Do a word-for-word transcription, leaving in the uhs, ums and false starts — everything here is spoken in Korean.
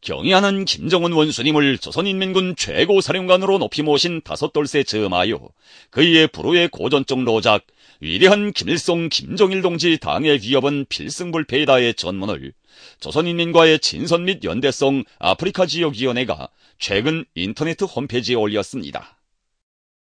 경의하는 김정은 원수님을 조선인민군 최고사령관으로 높이 모신 다섯돌세 즈음하여 그의 불후의 고전적 로작 위대한 김일성 김정일 동지 당의 위협은 필승불패이다의 전문을 조선인민과의 친선 및 연대성 아프리카 지역위원회가 최근 인터넷 홈페이지에 올렸습니다.